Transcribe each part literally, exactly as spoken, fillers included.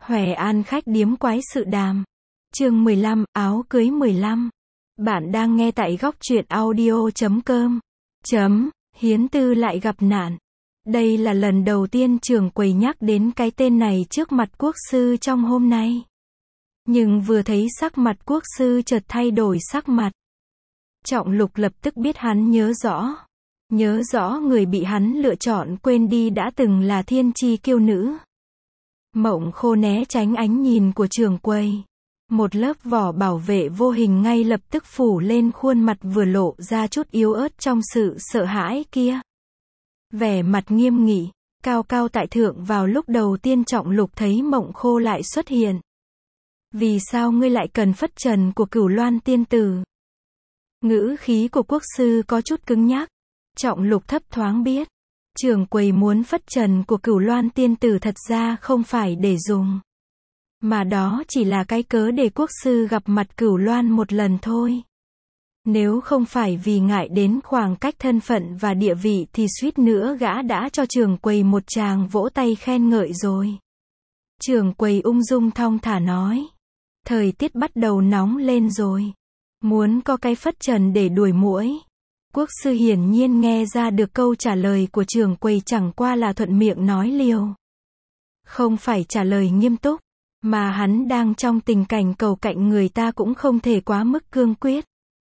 Hoè An khách điếm quái sự đàm. Chương mười lăm, áo cưới mười lăm. Bạn đang nghe tại góc truyện audio chấm com. Chấm, Hiến Tư lại gặp nạn. Đây là lần đầu tiên Trường Quầy nhắc đến cái tên này trước mặt quốc sư trong hôm nay. Nhưng vừa thấy sắc mặt quốc sư chợt thay đổi sắc mặt. Trọng Lục lập tức biết hắn nhớ rõ. Nhớ rõ người bị hắn lựa chọn quên đi đã từng là thiên chi kiêu nữ. Mộng Khô né tránh ánh nhìn của Trường Quầy. Một lớp vỏ bảo vệ vô hình ngay lập tức phủ lên khuôn mặt vừa lộ ra chút yếu ớt trong sự sợ hãi kia. Vẻ mặt nghiêm nghị, cao cao tại thượng vào lúc đầu tiên Trọng Lục thấy Mộng Khô lại xuất hiện. Vì sao ngươi lại cần phất trần của Cửu Loan tiên tử? Ngữ khí của quốc sư có chút cứng nhắc. Trọng Lục thấp thoáng biết. Trường Quầy muốn phất trần của Cửu Loan tiên tử thật ra không phải để dùng. Mà đó chỉ là cái cớ để quốc sư gặp mặt Cửu Loan một lần thôi. Nếu không phải vì ngại đến khoảng cách thân phận và địa vị thì suýt nữa gã đã cho Trường Quầy một tràng vỗ tay khen ngợi rồi. Trường Quầy ung dung thong thả nói. Thời tiết bắt đầu nóng lên rồi. Muốn có cái phất trần để đuổi muỗi. Quốc sư hiển nhiên nghe ra được câu trả lời của Trường Quầy chẳng qua là thuận miệng nói liều. Không phải trả lời nghiêm túc, mà hắn đang trong tình cảnh cầu cạnh người ta cũng không thể quá mức cương quyết.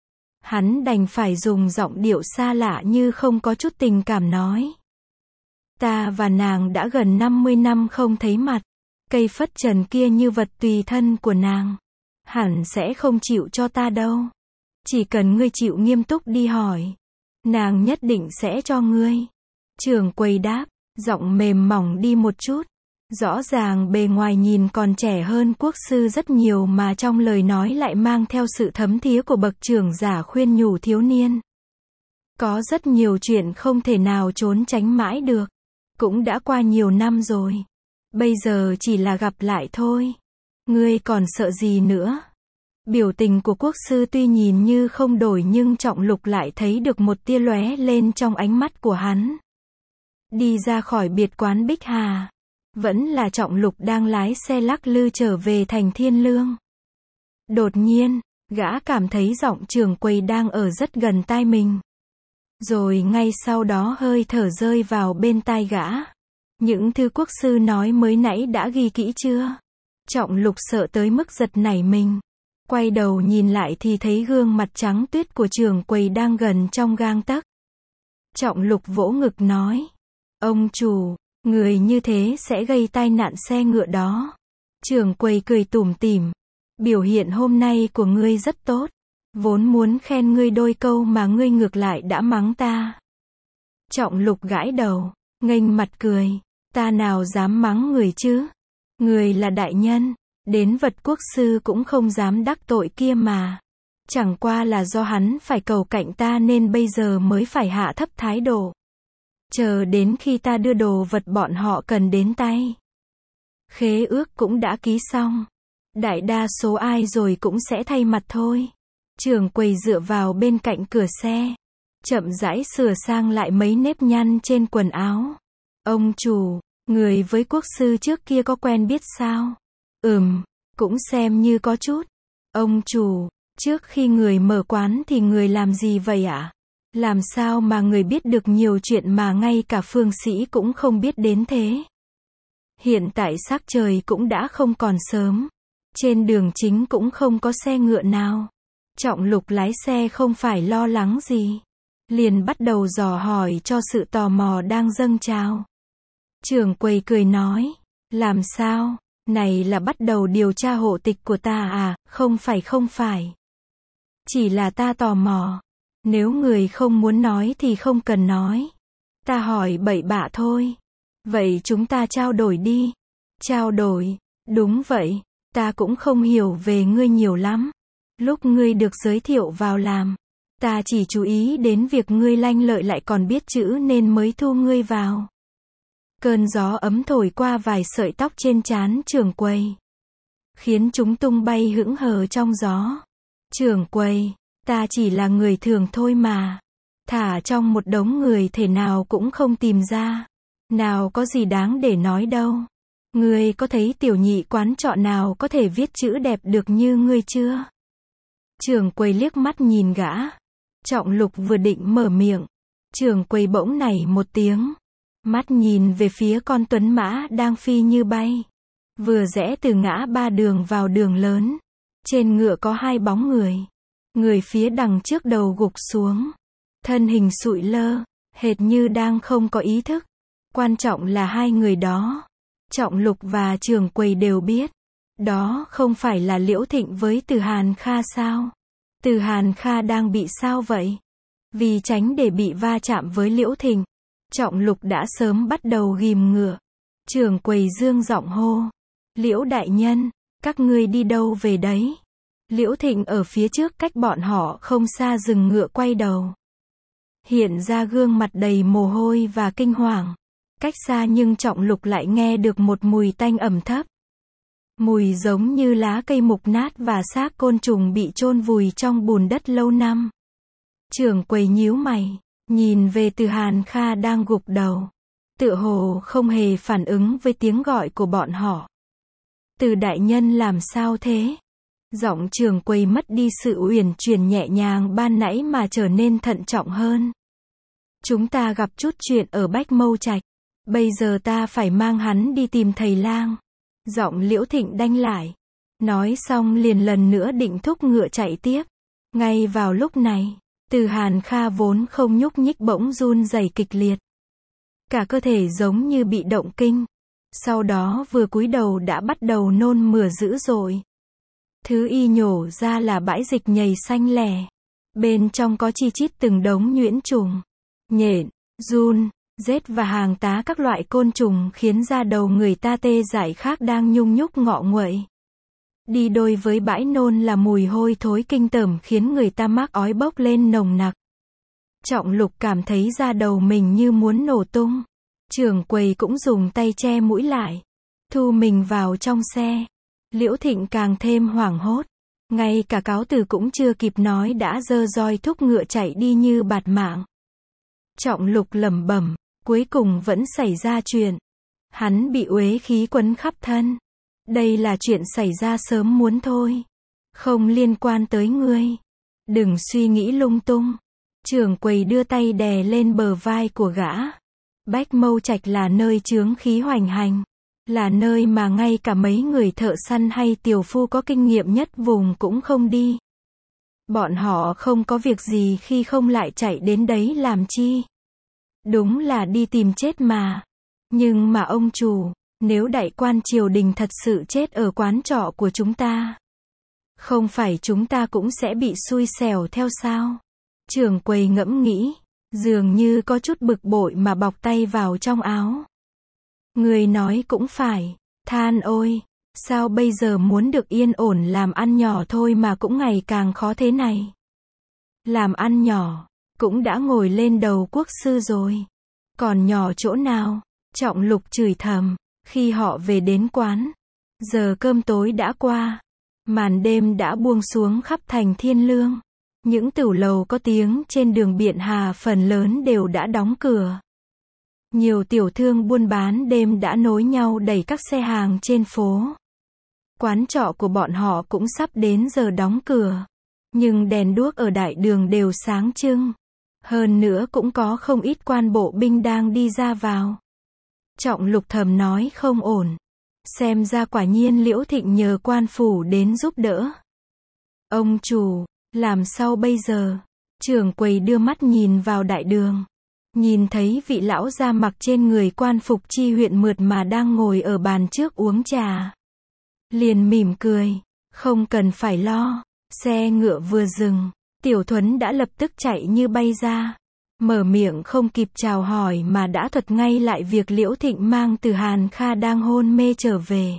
Hắn đành phải dùng giọng điệu xa lạ như không có chút tình cảm nói. Ta và nàng đã gần năm mươi năm không thấy mặt. Cây phất trần kia như vật tùy thân của nàng. Hẳn sẽ không chịu cho ta đâu. Chỉ cần ngươi chịu nghiêm túc đi hỏi. Nàng nhất định sẽ cho ngươi. Trường Quầy đáp, giọng mềm mỏng đi một chút. Rõ ràng bề ngoài nhìn còn trẻ hơn quốc sư rất nhiều mà trong lời nói lại mang theo sự thấm thía của bậc trưởng giả khuyên nhủ thiếu niên. Có rất nhiều chuyện không thể nào trốn tránh mãi được. Cũng đã qua nhiều năm rồi. Bây giờ chỉ là gặp lại thôi. Ngươi còn sợ gì nữa? Biểu tình của quốc sư tuy nhìn như không đổi nhưng Trọng Lục lại thấy được một tia lóe lên trong ánh mắt của hắn. Đi ra khỏi biệt quán Bích Hà. Vẫn là Trọng Lục đang lái xe lắc lư trở về thành Thiên Lương. Đột nhiên, gã cảm thấy giọng Trường Quầy đang ở rất gần tai mình. Rồi ngay sau đó hơi thở rơi vào bên tai gã. Những thứ quốc sư nói mới nãy đã ghi kỹ chưa? Trọng Lục sợ tới mức giật nảy mình. Quay đầu nhìn lại thì thấy gương mặt trắng tuyết của Trường Quầy đang gần trong gang tấc. Trọng Lục vỗ ngực nói. Ông chủ, người như thế sẽ gây tai nạn xe ngựa đó. Trường Quầy cười tủm tỉm. Biểu hiện hôm nay của ngươi rất tốt. Vốn muốn khen ngươi đôi câu mà ngươi ngược lại đã mắng ta. Trọng Lục gãi đầu, nghênh mặt cười. Ta nào dám mắng người chứ? Người là đại nhân. Đến vật quốc sư cũng không dám đắc tội kia mà. Chẳng qua là do hắn phải cầu cạnh ta nên bây giờ mới phải hạ thấp thái độ. Chờ đến khi ta đưa đồ vật bọn họ cần đến tay. Khế ước cũng đã ký xong. Đại đa số ai rồi cũng sẽ thay mặt thôi. Trường Quầy dựa vào bên cạnh cửa xe. Chậm rãi sửa sang lại mấy nếp nhăn trên quần áo. Ông chủ, người với quốc sư trước kia có quen biết sao? Ừm, cũng xem như có chút. Ông chủ, trước khi người mở quán thì người làm gì vậy ạ? Làm sao mà người biết được nhiều chuyện mà ngay cả phương sĩ cũng không biết đến thế? Hiện tại sắc trời cũng đã không còn sớm. Trên đường chính cũng không có xe ngựa nào. Trọng Lục lái xe không phải lo lắng gì. Liền bắt đầu dò hỏi cho sự tò mò đang dâng trào. Trường Quầy cười nói. Làm sao? Này là bắt đầu điều tra hộ tịch của ta à? Không phải không phải. Chỉ là ta tò mò. Nếu người không muốn nói thì không cần nói. Ta hỏi bậy bạ thôi. Vậy chúng ta trao đổi đi. Trao đổi? Đúng vậy. Ta cũng không hiểu về ngươi nhiều lắm. Lúc ngươi được giới thiệu vào làm, ta chỉ chú ý đến việc ngươi lanh lợi lại còn biết chữ nên mới thu ngươi vào. Cơn gió ấm thổi qua vài sợi tóc trên trán Trường Quầy, khiến chúng tung bay hững hờ trong gió. Trường Quầy, ta chỉ là người thường thôi mà. Thả trong một đống người thể nào cũng không tìm ra. Nào có gì đáng để nói đâu. Ngươi có thấy tiểu nhị quán trọ nào có thể viết chữ đẹp được như ngươi chưa? Trưởng quầy liếc mắt nhìn gã. Trọng Lục vừa định mở miệng. Trưởng quầy bỗng nảy một tiếng. Mắt nhìn về phía con tuấn mã đang phi như bay. Vừa rẽ từ ngã ba đường vào đường lớn. Trên ngựa có hai bóng người. Người phía đằng trước đầu gục xuống. Thân hình sụi lơ, hệt như đang không có ý thức. Quan trọng là hai người đó. Trọng Lục và trưởng quầy đều biết. Đó không phải là Liễu Thịnh với Từ Hàn Kha sao? Từ Hàn Kha đang bị sao vậy? Vì tránh để bị va chạm với Liễu Thịnh, Trọng Lục đã sớm bắt đầu ghim ngựa. Trưởng quầy dương giọng hô. Liễu đại nhân, các ngươi đi đâu về đấy? Liễu Thịnh ở phía trước cách bọn họ không xa dừng ngựa quay đầu. Hiện ra gương mặt đầy mồ hôi và kinh hoàng. Cách xa nhưng Trọng Lục lại nghe được một mùi tanh ẩm thấp. Mùi giống như lá cây mục nát và xác côn trùng bị chôn vùi trong bùn đất lâu năm. Trưởng quầy nhíu mày, nhìn về Từ Hàn Kha đang gục đầu. Tựa hồ không hề phản ứng với tiếng gọi của bọn họ. Từ đại nhân làm sao thế? Giọng trưởng quầy mất đi sự uyển chuyển nhẹ nhàng ban nãy mà trở nên thận trọng hơn. Chúng ta gặp chút chuyện ở Bách Mâu Trạch. Bây giờ ta phải mang hắn đi tìm thầy lang. Giọng Liễu Thịnh đanh lại. Nói xong liền lần nữa định thúc ngựa chạy tiếp. Ngay vào lúc này, Từ Hàn Kha vốn không nhúc nhích bỗng run rẩy kịch liệt. Cả cơ thể giống như bị động kinh. Sau đó vừa cúi đầu đã bắt đầu nôn mửa dữ dội. Thứ y nhổ ra là bãi dịch nhầy xanh lẻ. Bên trong có chi chít từng đống nhuyễn trùng, nhện, giun, rết và hàng tá các loại côn trùng khiến da đầu người ta tê dại khác đang nhung nhúc ngọ nguậy. Đi đôi với bãi nôn là mùi hôi thối kinh tởm khiến người ta mắc ói bốc lên nồng nặc. Trọng Lục cảm thấy da đầu mình như muốn nổ tung. Trưởng quầy cũng dùng tay che mũi lại, thu mình vào trong xe. Liễu Thịnh càng thêm hoảng hốt. Ngay cả cáo từ cũng chưa kịp nói đã giơ roi thúc ngựa chạy đi như bạt mạng. Trọng Lục lẩm bẩm, cuối cùng vẫn xảy ra chuyện. Hắn bị uế khí quấn khắp thân. Đây là chuyện xảy ra sớm muốn thôi. Không liên quan tới ngươi. Đừng suy nghĩ lung tung. Trưởng quầy đưa tay đè lên bờ vai của gã. Bách Mâu Trạch là nơi chướng khí hoành hành. Là nơi mà ngay cả mấy người thợ săn hay tiểu phu có kinh nghiệm nhất vùng cũng không đi. Bọn họ không có việc gì khi không lại chạy đến đấy làm chi. Đúng là đi tìm chết mà. Nhưng mà ông chủ, nếu đại quan triều đình thật sự chết ở quán trọ của chúng ta, không phải chúng ta cũng sẽ bị xui xẻo theo sao? Trưởng quầy ngẫm nghĩ, dường như có chút bực bội mà bọc tay vào trong áo. Người nói cũng phải, than ôi, sao bây giờ muốn được yên ổn làm ăn nhỏ thôi mà cũng ngày càng khó thế này. Làm ăn nhỏ, cũng đã ngồi lên đầu quốc sư rồi. Còn nhỏ chỗ nào? Trọng Lục chửi thầm, khi họ về đến quán. Giờ cơm tối đã qua. Màn đêm đã buông xuống khắp thành Thiên Lương. Những tửu lầu có tiếng trên đường Biện Hà phần lớn đều đã đóng cửa. Nhiều tiểu thương buôn bán đêm đã nối nhau đẩy các xe hàng trên phố. Quán trọ của bọn họ cũng sắp đến giờ đóng cửa. Nhưng đèn đuốc ở đại đường đều sáng trưng. Hơn nữa cũng có không ít quan bộ binh đang đi ra vào. Trọng Lục thầm nói không ổn. Xem ra quả nhiên Liễu Thịnh nhờ quan phủ đến giúp đỡ. Ông chủ, làm sao bây giờ? Trưởng quầy đưa mắt nhìn vào đại đường. Nhìn thấy vị lão da mặc trên người quan phục chi huyện mượt mà đang ngồi ở bàn trước uống trà. Liền mỉm cười. Không cần phải lo. Xe ngựa vừa dừng. Tiểu Thuấn đã lập tức chạy như bay ra. Mở miệng không kịp chào hỏi mà đã thuật ngay lại việc Liễu Thịnh mang Từ Hàn Kha đang hôn mê trở về.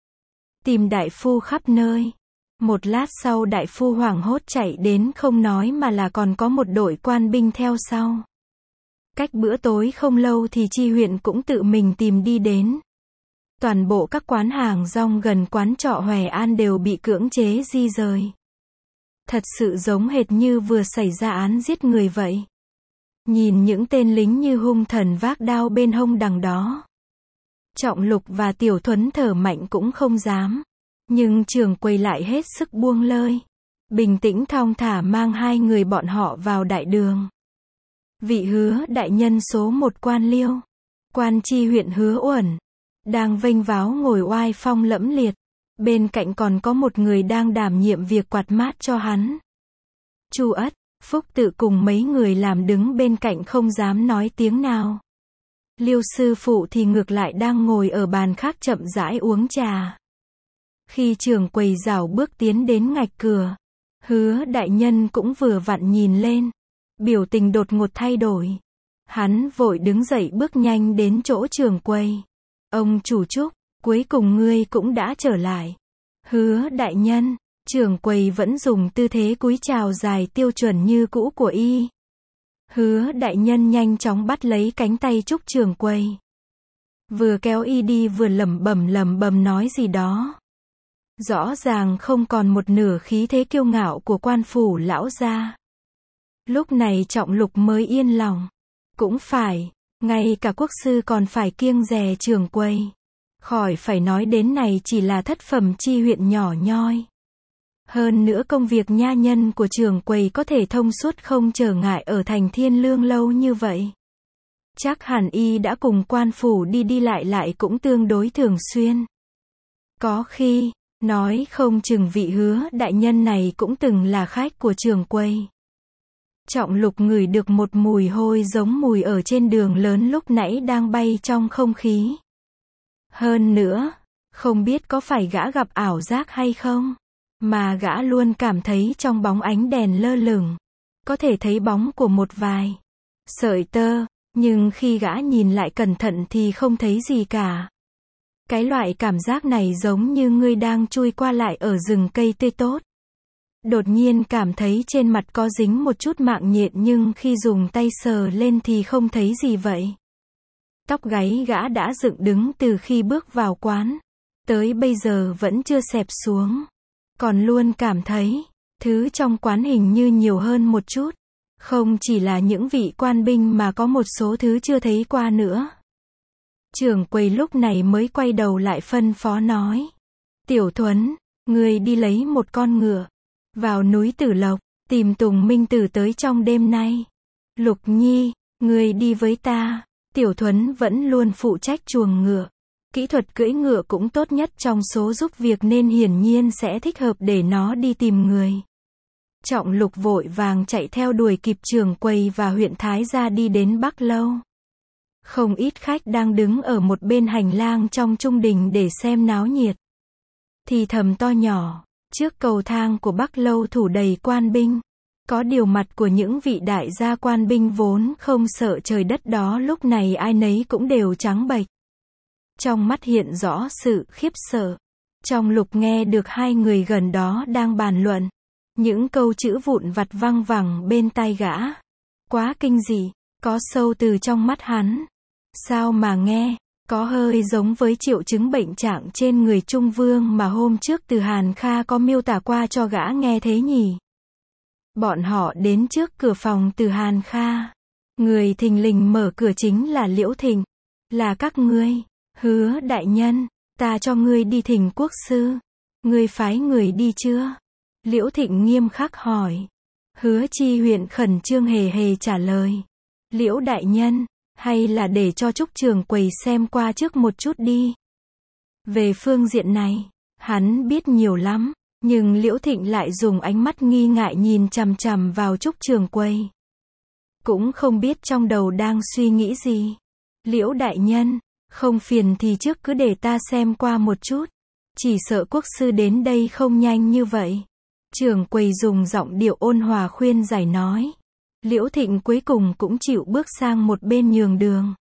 Tìm đại phu khắp nơi. Một lát sau đại phu hoảng hốt chạy đến không nói mà là còn có một đội quan binh theo sau. Cách bữa tối không lâu thì chi huyện cũng tự mình tìm đi đến. Toàn bộ các quán hàng rong gần quán trọ Hòe An đều bị cưỡng chế di rời. Thật sự giống hệt như vừa xảy ra án giết người vậy. Nhìn những tên lính như hung thần vác đao bên hông đằng đó. Trọng Lục và Tiểu Thuấn thở mạnh cũng không dám. Nhưng Trường Quầy lại hết sức buông lơi. Bình tĩnh thong thả mang hai người bọn họ vào đại đường. Vị Hứa đại nhân số một Quan Liêu, quan tri huyện Hứa Uẩn, đang vênh váo ngồi oai phong lẫm liệt. Bên cạnh còn có một người đang đảm nhiệm việc quạt mát cho hắn. Chu Ất, Phúc Tự cùng mấy người làm đứng bên cạnh không dám nói tiếng nào. Liêu sư phụ thì ngược lại đang ngồi ở bàn khác chậm rãi uống trà. Khi Trường Quầy rảo bước tiến đến ngạch cửa, Hứa đại nhân cũng vừa vặn nhìn lên. Biểu tình đột ngột thay đổi. Hắn vội đứng dậy bước nhanh đến chỗ Trường Quầy. Ông chủ Trúc, cuối cùng ngươi cũng đã trở lại. Hứa đại nhân, Trường Quầy vẫn dùng tư thế cúi chào dài tiêu chuẩn như cũ của y. Hứa đại nhân nhanh chóng bắt lấy cánh tay Trúc Trường Quầy. Vừa kéo y đi vừa lẩm bẩm lẩm bẩm nói gì đó. Rõ ràng không còn một nửa khí thế kiêu ngạo của quan phủ lão gia. Lúc này Trọng Lục mới yên lòng. Cũng phải, ngay cả quốc sư còn phải kiêng dè Trường Quầy. Khỏi phải nói đến này chỉ là thất phẩm chi huyện nhỏ nhoi. Hơn nữa công việc nha nhân của Trường Quầy có thể thông suốt không trở ngại ở thành Thiên Lương lâu như vậy. Chắc hẳn y đã cùng quan phủ đi đi lại lại cũng tương đối thường xuyên. Có khi, nói không chừng vị Hứa đại nhân này cũng từng là khách của Trường Quầy. Trọng Lục ngửi được một mùi hôi giống mùi ở trên đường lớn lúc nãy đang bay trong không khí. Hơn nữa, không biết có phải gã gặp ảo giác hay không, mà gã luôn cảm thấy trong bóng ánh đèn lơ lửng, có thể thấy bóng của một vài sợi tơ, nhưng khi gã nhìn lại cẩn thận thì không thấy gì cả. Cái loại cảm giác này giống như ngươi đang chui qua lại ở rừng cây tươi tốt. Đột nhiên cảm thấy trên mặt có dính một chút mạng nhện nhưng khi dùng tay sờ lên thì không thấy gì vậy. Tóc gáy gã đã dựng đứng từ khi bước vào quán. Tới bây giờ vẫn chưa xẹp xuống. Còn luôn cảm thấy, thứ trong quán hình như nhiều hơn một chút. Không chỉ là những vị quan binh mà có một số thứ chưa thấy qua nữa. Trường Quầy lúc này mới quay đầu lại phân phó nói. Tiểu Thuấn, ngươi đi lấy một con ngựa. Vào núi Tử Lộc, tìm Tùng Minh Tử tới trong đêm nay. Lục Nhi, ngươi đi với ta. Tiểu Thuấn vẫn luôn phụ trách chuồng ngựa. Kỹ thuật cưỡi ngựa cũng tốt nhất trong số giúp việc nên hiển nhiên sẽ thích hợp để nó đi tìm người. Trọng Lục vội vàng chạy theo đuổi kịp Trường Quầy và huyện Thái gia đi đến Bắc Lâu. Không ít khách đang đứng ở một bên hành lang trong trung đình để xem náo nhiệt. Thì thầm to nhỏ, trước cầu thang của Bắc Lâu thủ đầy quan binh. Có điều mặt của những vị đại gia quan binh vốn không sợ trời đất đó lúc này ai nấy cũng đều trắng bệch. Trong mắt hiện rõ sự khiếp sợ. Trong Lục nghe được hai người gần đó đang bàn luận. Những câu chữ vụn vặt văng vẳng bên tai gã. Quá kinh dị, có sâu từ trong mắt hắn. Sao mà nghe, có hơi giống với triệu chứng bệnh trạng trên người Trung Vương mà hôm trước Từ Hàn Kha có miêu tả qua cho gã nghe thế nhỉ. Bọn họ đến trước cửa phòng Từ Hàn Kha. Người thình lình mở cửa chính là Liễu Thịnh. Là các ngươi. Hứa đại nhân, ta cho ngươi đi thỉnh quốc sư. Ngươi phái người đi chưa? Liễu Thịnh nghiêm khắc hỏi. Hứa Chi huyện khẩn trương hề hề trả lời. Liễu đại nhân, hay là để cho Trúc Trường Quầy xem qua trước một chút đi. Về phương diện này, hắn biết nhiều lắm, nhưng Liễu Thịnh lại dùng ánh mắt nghi ngại nhìn chằm chằm vào Trúc Trường Quầy. Cũng không biết trong đầu đang suy nghĩ gì. Liễu đại nhân, không phiền thì trước cứ để ta xem qua một chút. Chỉ sợ quốc sư đến đây không nhanh như vậy. Trường Quầy dùng giọng điệu ôn hòa khuyên giải nói. Liễu Thịnh cuối cùng cũng chịu bước sang một bên nhường đường.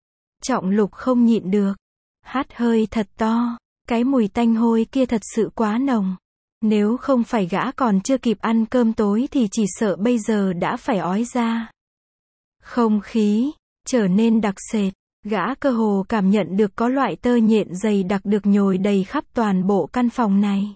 Trọng Lục không nhịn được. Hắt hơi thật to. Cái mùi tanh hôi kia thật sự quá nồng. Nếu không phải gã còn chưa kịp ăn cơm tối thì chỉ sợ bây giờ đã phải ói ra. Không khí trở nên đặc sệt. Gã cơ hồ cảm nhận được có loại tơ nhện dày đặc được nhồi đầy khắp toàn bộ căn phòng này.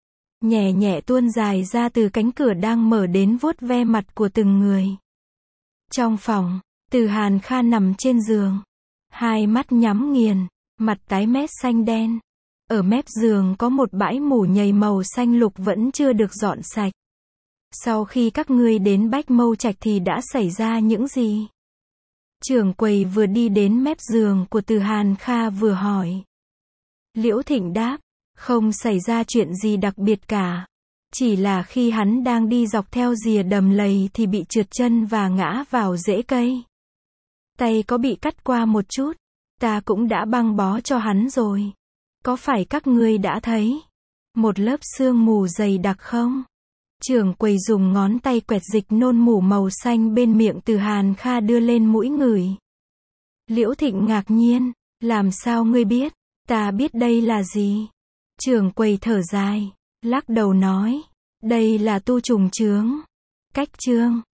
Nhẹ nhẹ tuôn dài ra từ cánh cửa đang mở đến vuốt ve mặt của từng người. Trong phòng, Từ Hàn Kha nằm trên giường. Hai mắt nhắm nghiền. mặt tái mét xanh đen. Ở mép giường có một bãi mủ nhầy màu xanh lục vẫn chưa được dọn sạch. Sau khi các ngươi đến Bách Mâu Trạch thì đã xảy ra những gì? Trưởng quầy vừa đi đến mép giường của Từ Hàn Kha vừa hỏi. Liễu Thịnh đáp, không xảy ra chuyện gì đặc biệt cả. Chỉ là khi hắn đang đi dọc theo rìa đầm lầy thì bị trượt chân và ngã vào rễ cây. Tay có bị cắt qua một chút. Ta cũng đã băng bó cho hắn rồi. Có phải các ngươi đã thấy một lớp sương mù dày đặc không? Trưởng quầy dùng ngón tay quẹt dịch nôn mủ màu xanh bên miệng Từ Hàn Kha đưa lên mũi ngửi. Liễu Thịnh ngạc nhiên, làm sao ngươi biết? Ta biết đây là gì? Trưởng quầy thở dài, lắc đầu nói, đây là tu trùng chướng. Cách chương